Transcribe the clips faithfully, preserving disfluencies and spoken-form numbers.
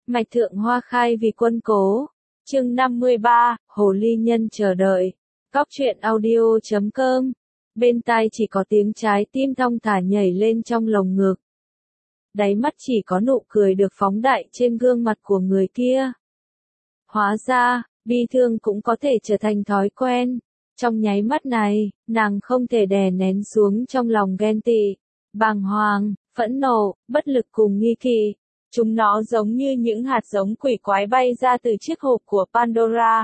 Mạch thượng hoa khai vì quân cố. Chương năm mươi ba, Hồ Ly Nhân chờ đợi. Cóc truyện audio chấm com. Bên tai chỉ có tiếng trái tim thong thả nhảy lên trong lồng ngực. Đáy mắt chỉ có nụ cười được phóng đại trên gương mặt của người kia. Hóa ra, bi thương cũng có thể trở thành thói quen. Trong nháy mắt này, nàng không thể đè nén xuống trong lòng ghen tị, bàng hoàng, phẫn nộ, bất lực cùng nghi kỵ. Chúng nó giống như những hạt giống quỷ quái bay ra từ chiếc hộp của Pandora.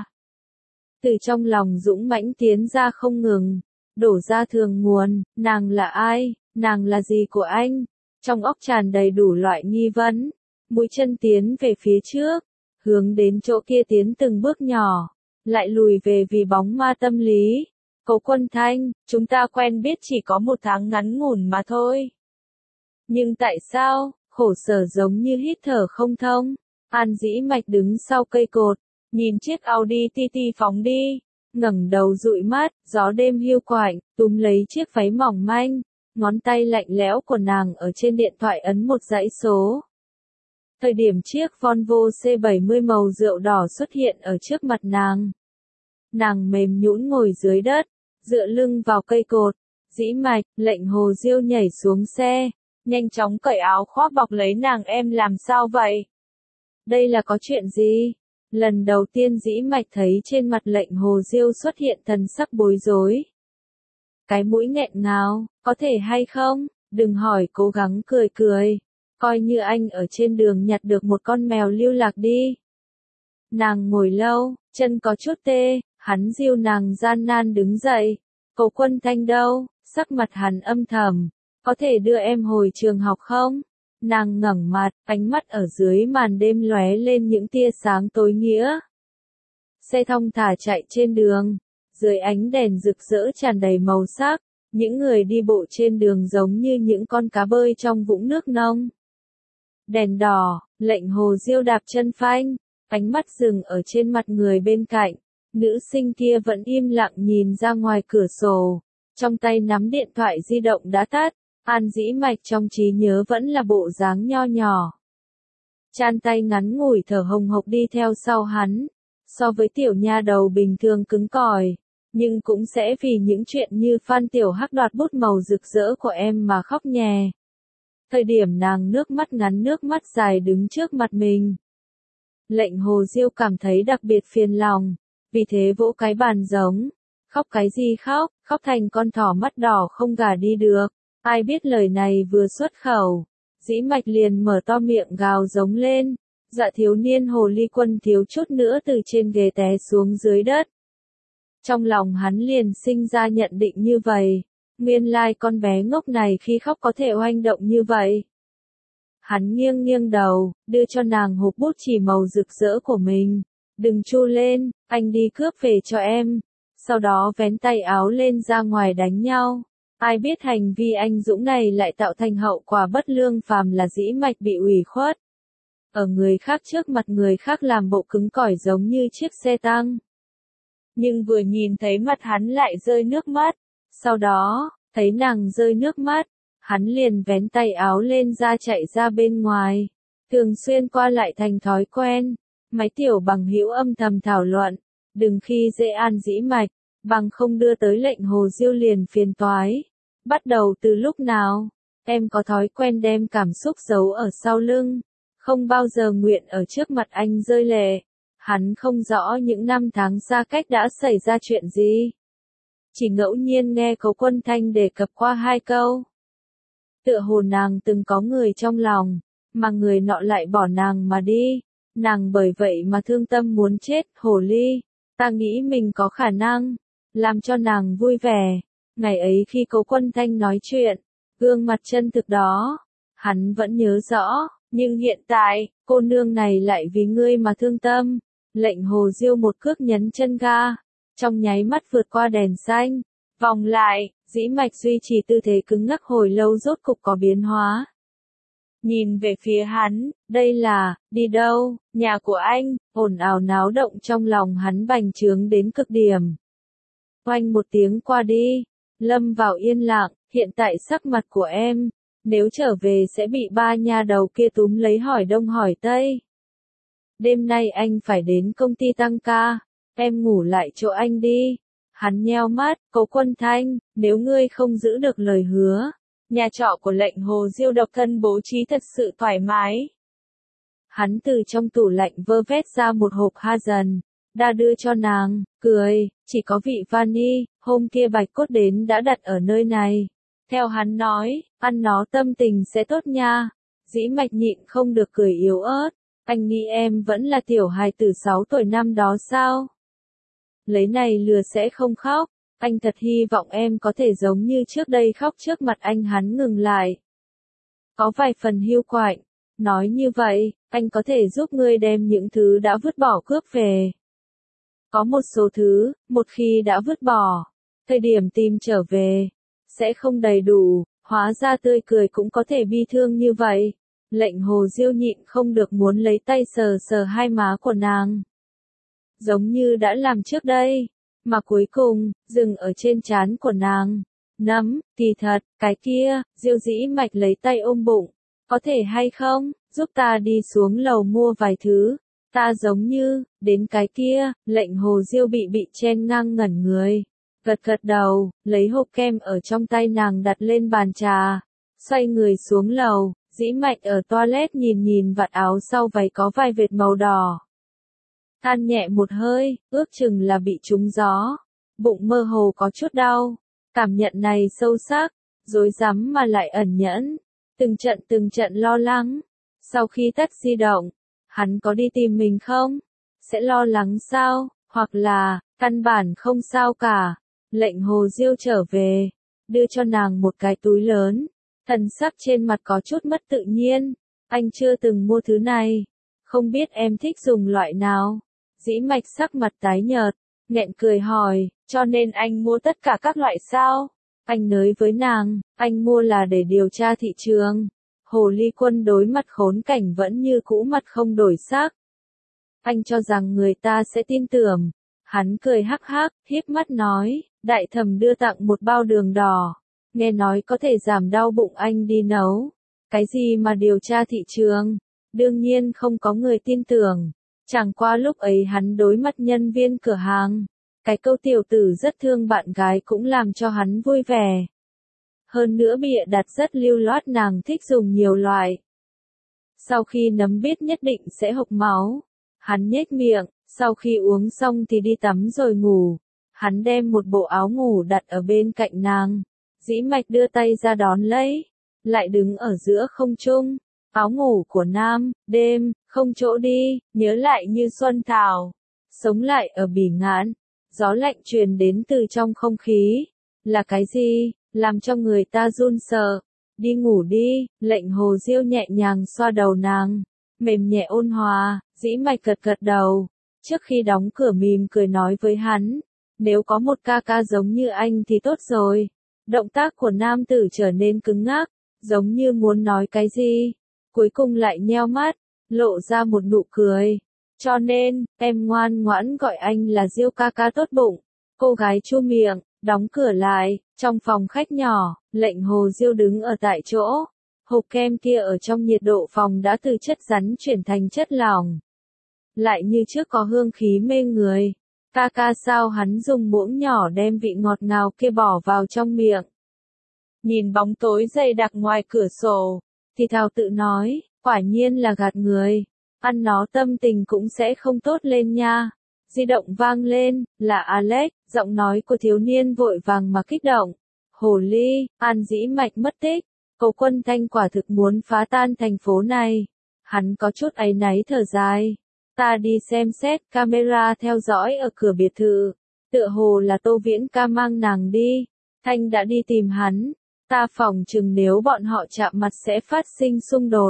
Từ trong lòng dũng mãnh tiến ra không ngừng, đổ ra thường nguồn, nàng là ai, nàng là gì của anh? Trong óc tràn đầy đủ loại nghi vấn, mũi chân tiến về phía trước, hướng đến chỗ kia tiến từng bước nhỏ, lại lùi về vì bóng ma tâm lý. Cố Quân Thanh, chúng ta quen biết chỉ có một tháng ngắn ngủn mà thôi. Nhưng tại sao, khổ sở giống như hít thở không thông? An Dĩ Mạch đứng sau cây cột, nhìn chiếc Audi ti ti phóng đi, ngẩng đầu dụi mắt, gió đêm hiu quạnh, túm lấy chiếc váy mỏng manh, ngón tay lạnh lẽo của nàng ở trên điện thoại ấn một dãy số. Thời điểm chiếc Volvo C bảy mươi màu rượu đỏ xuất hiện ở trước mặt nàng. Nàng mềm nhũn ngồi dưới đất, dựa lưng vào cây cột. Dĩ Mạch, lệnh Hồ Diêu nhảy xuống xe, nhanh chóng cởi áo khoác bọc lấy nàng. Em làm sao vậy? Đây là có chuyện gì? Lần đầu tiên Dĩ Mạch thấy trên mặt lệnh Hồ Diêu xuất hiện thần sắc bối rối. Cái mũi nghẹn ngào, có thể hay không? Đừng hỏi, cố gắng cười cười. Coi như anh ở trên đường nhặt được một con mèo lưu lạc đi. Nàng ngồi lâu, chân có chút tê, hắn dìu nàng gian nan đứng dậy. Cố Quân Thanh đâu? Sắc mặt hắn âm thầm. Có thể đưa em hồi trường học không? Nàng ngẩng mặt, ánh mắt ở dưới màn đêm lóe lên những tia sáng tối nghĩa. Xe thong thả chạy trên đường, dưới ánh đèn rực rỡ tràn đầy màu sắc, những người đi bộ trên đường giống như những con cá bơi trong vũng nước nông. Đèn đỏ, lệnh Hồ Diêu đạp chân phanh, ánh mắt dừng ở trên mặt người bên cạnh, nữ sinh kia vẫn im lặng nhìn ra ngoài cửa sổ, trong tay nắm điện thoại di động đã tắt. An Dĩ Mạch trong trí nhớ vẫn là bộ dáng nho nhỏ. Chan tay ngắn ngủi thở hồng hộc đi theo sau hắn, so với tiểu nha đầu bình thường cứng cỏi, nhưng cũng sẽ vì những chuyện như Phan Tiểu Hắc đoạt bút màu rực rỡ của em mà khóc nhè. Thời điểm nàng nước mắt ngắn nước mắt dài đứng trước mặt mình. Lệnh Hồ Diêu cảm thấy đặc biệt phiền lòng, vì thế vỗ cái bàn giống, khóc cái gì khóc, khóc thành con thỏ mắt đỏ không gả đi được. Ai biết lời này vừa xuất khẩu, Dĩ Mạch liền mở to miệng gào giống lên, dạ thiếu niên Hồ Ly Quân thiếu chút nữa từ trên ghế té xuống dưới đất. Trong lòng hắn liền sinh ra nhận định như vậy, nguyên lai con bé ngốc này khi khóc có thể oanh động như vậy. Hắn nghiêng nghiêng đầu, đưa cho nàng hộp bút chì màu rực rỡ của mình, đừng chu lên, anh đi cướp về cho em, sau đó vén tay áo lên ra ngoài đánh nhau. Ai biết hành vi anh dũng này lại tạo thành hậu quả bất lương, phàm là Dĩ Mạch bị ủy khuất. Ở người khác trước mặt người khác làm bộ cứng cỏi giống như chiếc xe tăng. Nhưng vừa nhìn thấy mặt hắn lại rơi nước mắt, sau đó, thấy nàng rơi nước mắt, hắn liền vén tay áo lên ra chạy ra bên ngoài. Thường xuyên qua lại thành thói quen, mấy tiểu bằng hữu âm thầm thảo luận, đừng khi dễ An Dĩ Mạch, bằng không đưa tới lệnh Hồ Diêu liền phiền toái. Bắt đầu từ lúc nào, em có thói quen đem cảm xúc giấu ở sau lưng, không bao giờ nguyện ở trước mặt anh rơi lệ. Hắn không rõ những năm tháng xa cách đã xảy ra chuyện gì. Chỉ ngẫu nhiên nghe Cố Quân Thanh đề cập qua hai câu. Tựa hồ nàng từng có người trong lòng, mà người nọ lại bỏ nàng mà đi. Nàng bởi vậy mà thương tâm muốn chết. Hồ ly, ta nghĩ mình có khả năng làm cho nàng vui vẻ. Ngày ấy khi Cố Quân Thanh nói chuyện, gương mặt chân thực đó, hắn vẫn nhớ rõ, nhưng hiện tại, cô nương này lại vì ngươi mà thương tâm. Lệnh Hồ Diêu một cước nhấn chân ga, trong nháy mắt vượt qua đèn xanh, vòng lại, Dĩ Mạch duy trì tư thế cứng ngắc hồi lâu rốt cục có biến hóa. Nhìn về phía hắn, đây là, đi đâu, nhà của anh, ồn ào náo động trong lòng hắn bành trướng đến cực điểm. Oanh một tiếng qua đi, lâm vào yên lặng, hiện tại sắc mặt của em, nếu trở về sẽ bị ba nha đầu kia túm lấy hỏi đông hỏi tây. đêm nay anh phải đến công ty tăng ca, em ngủ lại chỗ anh đi. Hắn nheo mắt, Cố Quân Thanh, nếu ngươi không giữ được lời hứa, nhà trọ của lệnh Hồ Diêu độc thân bố trí thật sự thoải mái. Hắn từ trong tủ lạnh vơ vét ra một hộp ha dần, đã đưa cho nàng, cười, chỉ có vị vani, hôm kia Bạch Cốt đến đã đặt ở nơi này. Theo hắn nói, ăn nó tâm tình sẽ tốt nha. Dĩ Mạch nhịn không được cười yếu ớt, anh nghĩ em vẫn là tiểu hài tử sáu tuổi năm đó sao? Lấy này lừa sẽ không khóc, anh thật hy vọng em có thể giống như trước đây khóc trước mặt anh. Hắn ngừng lại. Có vài phần hiu quạnh, nói như vậy, anh có thể giúp ngươi đem những thứ đã vứt bỏ cướp về. Có một số thứ, một khi đã vứt bỏ, thời điểm tìm trở về, sẽ không đầy đủ, hóa ra tươi cười cũng có thể bi thương như vậy. Lệnh Hồ Diêu nhịn không được muốn lấy tay sờ sờ hai má của nàng. Giống như đã làm trước đây, mà cuối cùng, dừng ở trên trán của nàng. Nấm, kỳ thật, cái kia, Diêu Dĩ Mạch lấy tay ôm bụng. Có thể hay không, giúp ta đi xuống lầu mua vài thứ. Ta giống như, đến cái kia, lệnh Hồ Diêu bị bị chen ngang ngẩn người. Gật gật đầu, lấy hộp kem ở trong tay nàng đặt lên bàn trà. Xoay người xuống lầu, Dĩ Mạch ở toilet nhìn nhìn vạt áo sau váy có vài vệt màu đỏ. Than nhẹ một hơi, ước chừng là bị trúng gió. Bụng mơ hồ có chút đau. Cảm nhận này sâu sắc, rối rắm mà lại ẩn nhẫn. Từng trận từng trận lo lắng. Sau khi tắt di động, hắn có đi tìm mình không? Sẽ lo lắng sao? Hoặc là, căn bản không sao cả. Lệnh Hồ Diêu trở về, đưa cho nàng một cái túi lớn. Thần sắc trên mặt có chút mất tự nhiên. Anh chưa từng mua thứ này. Không biết em thích dùng loại nào? Dĩ Mạch sắc mặt tái nhợt, nghẹn cười hỏi, cho nên anh mua tất cả các loại sao? Anh nới với nàng, anh mua là để điều tra thị trường. Hồ Ly Quân đối mặt khốn cảnh vẫn như cũ mặt không đổi sắc. Anh cho rằng người ta sẽ tin tưởng. Hắn cười hắc hắc, híp mắt nói, đại thẩm đưa tặng một bao đường đỏ. Nghe nói có thể giảm đau bụng, anh đi nấu. Cái gì mà điều tra thị trường? Đương nhiên không có người tin tưởng. Chẳng qua lúc ấy hắn đối mặt nhân viên cửa hàng. Cái câu tiểu tử rất thương bạn gái cũng làm cho hắn vui vẻ. Hơn nữa bịa đặt rất lưu loát nàng thích dùng nhiều loại. Sau khi nấm biết nhất định sẽ hộc máu. Hắn nhếch miệng, sau khi uống xong thì đi tắm rồi ngủ. Hắn đem một bộ áo ngủ đặt ở bên cạnh nàng. Dĩ Mạch đưa tay ra đón lấy. Lại đứng ở giữa không trung. Áo ngủ của nam, đêm, không chỗ đi, nhớ lại như xuân thảo. Sống lại ở Bỉ Ngạn. Gió lạnh truyền đến từ trong không khí. Là cái gì, làm cho người ta run sợ? Đi ngủ đi, lệnh Hồ Diêu nhẹ nhàng xoa đầu nàng. Mềm nhẹ ôn hòa, Dĩ Mạch gật gật đầu. Trước khi đóng cửa mỉm cười nói với hắn. Nếu có một ca ca giống như anh thì tốt rồi. Động tác của nam tử trở nên cứng ngắc, giống như muốn nói cái gì. Cuối cùng lại nheo mắt, lộ ra một nụ cười. Cho nên, em ngoan ngoãn gọi anh là Diêu ca ca tốt bụng. Cô gái chu miệng, đóng cửa lại. Trong phòng khách nhỏ, lệnh Hồ Diêu đứng ở tại chỗ. Hộp kem kia ở trong nhiệt độ phòng đã từ chất rắn chuyển thành chất lỏng. Lại như trước có hương khí mê người. Ca ca sao? Hắn dùng muỗng nhỏ đem vị ngọt ngào kia bỏ vào trong miệng. Nhìn bóng tối dày đặc ngoài cửa sổ, thì thào tự nói, quả nhiên là gạt người. Ăn nó tâm tình cũng sẽ không tốt lên nha. Di động vang lên, là Alex, giọng nói của thiếu niên vội vàng mà kích động. Hồ ly, An Dĩ Mạch mất tích. Cố Quân Thanh quả thực muốn phá tan thành phố này. Hắn có chút áy náy thở dài. Ta đi xem xét camera theo dõi ở cửa biệt thự. Tựa hồ là Tô Viễn ca mang nàng đi. Thanh đã đi tìm hắn. Ta phỏng chừng nếu bọn họ chạm mặt sẽ phát sinh xung đột.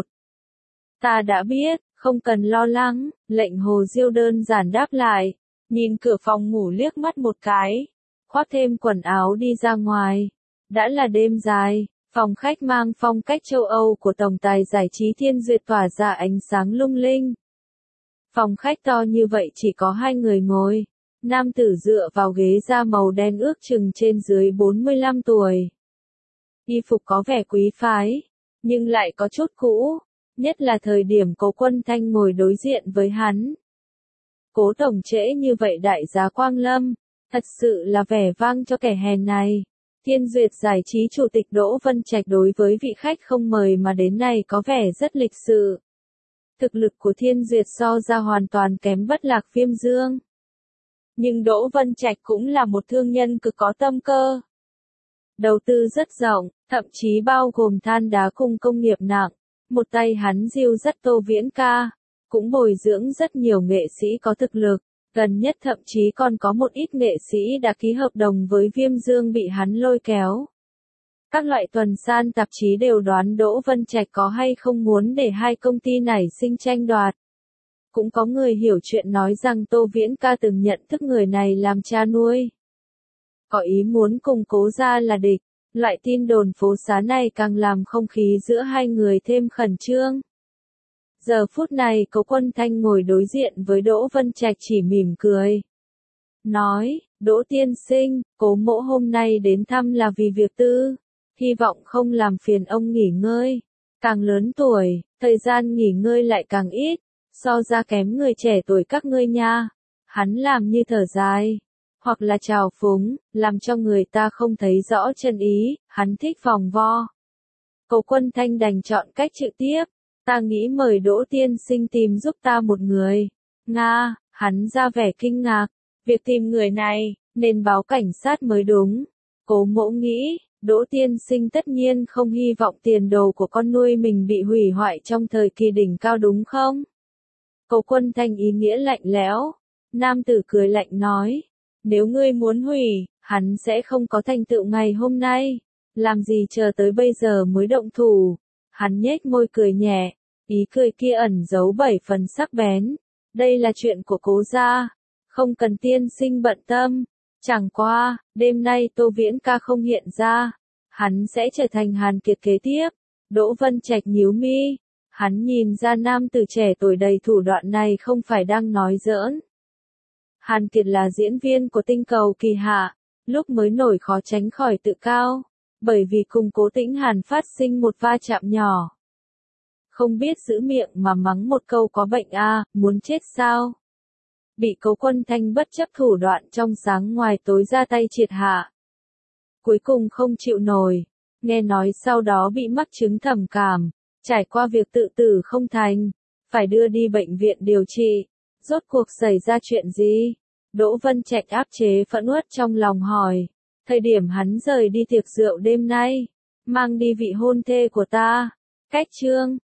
Ta đã biết, không cần lo lắng, lệnh Hồ Diêu đơn giản đáp lại. Nhìn cửa phòng ngủ liếc mắt một cái. Khoác thêm quần áo đi ra ngoài. Đã là đêm dài. Phòng khách mang phong cách châu Âu của tổng tài giải trí Thiên Duyệt tỏa ra ánh sáng lung linh. Phòng khách to như vậy chỉ có hai người ngồi. Nam tử dựa vào ghế da màu đen ước chừng trên dưới bốn mươi lăm tuổi. Y phục có vẻ quý phái, nhưng lại có chút cũ. nhất là thời điểm Cố Quân Thanh ngồi đối diện với hắn. Cố tổng trễ như vậy đại giá Quang Lâm, thật sự là vẻ vang cho kẻ hèn này. Thiên Duyệt Giải trí chủ tịch Đỗ Vân Trạch đối với vị khách không mời mà đến này có vẻ rất lịch sự. Thực lực của Thiên Duyệt so ra hoàn toàn kém Bất Lạc Viêm Dương. Nhưng Đỗ Vân Trạch cũng là một thương nhân cực có tâm cơ. Đầu tư rất rộng, thậm chí bao gồm than đá cùng công nghiệp nặng. Một tay hắn dìu dắt Tô Viễn Ca, cũng bồi dưỡng rất nhiều nghệ sĩ có thực lực. Gần nhất thậm chí còn có một ít nghệ sĩ đã ký hợp đồng với Viêm Dương bị hắn lôi kéo. Các loại tuần san tạp chí đều đoán Đỗ Vân Trạch có hay không muốn để hai công ty này sinh tranh đoạt. Cũng có người hiểu chuyện nói rằng Tô Viễn Ca từng nhận thức người này làm cha nuôi. Có ý muốn cùng Cố gia là địch, loại tin đồn phố xá này càng làm không khí giữa hai người thêm khẩn trương. Giờ phút này Cố Quân Thanh ngồi đối diện với Đỗ Vân Trạch chỉ mỉm cười. Nói, Đỗ tiên sinh, Cố mỗ hôm nay đến thăm là vì việc tư, hy vọng không làm phiền ông nghỉ ngơi. Càng lớn tuổi, thời gian nghỉ ngơi lại càng ít, so ra kém người trẻ tuổi các ngươi nha. Hắn làm như thở dài, hoặc là trào phúng, làm cho người ta không thấy rõ chân ý, hắn thích vòng vo. Cố Quân Thanh đành chọn cách trực tiếp. Ta nghĩ mời Đỗ tiên sinh tìm giúp ta một người. Nga, hắn ra vẻ kinh ngạc. Việc tìm người này, nên báo cảnh sát mới đúng. Cố mỗ nghĩ, Đỗ tiên sinh tất nhiên không hy vọng tiền đồ của con nuôi mình bị hủy hoại trong thời kỳ đỉnh cao đúng không? Cố Quân Thanh ý nghĩa lạnh lẽo. Nam tử cười lạnh nói. Nếu ngươi muốn hủy, hắn sẽ không có thành tựu ngày hôm nay. Làm gì chờ tới bây giờ mới động thủ. Hắn nhếch môi cười nhẹ, ý cười kia ẩn giấu bảy phần sắc bén. Đây là chuyện của Cố gia, không cần tiên sinh bận tâm. Chẳng qua, đêm nay Tô Viễn Ca không hiện ra, hắn sẽ trở thành Hàn Kiệt kế tiếp. Đỗ Vân Trạch nhíu mi, hắn nhìn ra nam tử trẻ tuổi đầy thủ đoạn này không phải đang nói giỡn. Hàn Kiệt là diễn viên của tinh cầu kỳ hạ, lúc mới nổi khó tránh khỏi tự cao. Bởi vì cùng Cố Tĩnh Hàn phát sinh một va chạm nhỏ. Không biết giữ miệng mà mắng một câu có bệnh a, à, muốn chết sao? Bị Cố Quân Thanh bất chấp thủ đoạn trong sáng ngoài tối ra tay triệt hạ. Cuối cùng không chịu nổi, nghe nói sau đó bị mắc chứng trầm cảm, trải qua việc tự tử không thành, phải đưa đi bệnh viện điều trị. Rốt cuộc xảy ra chuyện gì? Đỗ Vân Trạch áp chế phẫn uất trong lòng hỏi. Thời điểm hắn rời đi tiệc rượu đêm nay, mang đi vị hôn thê của ta. Cách chương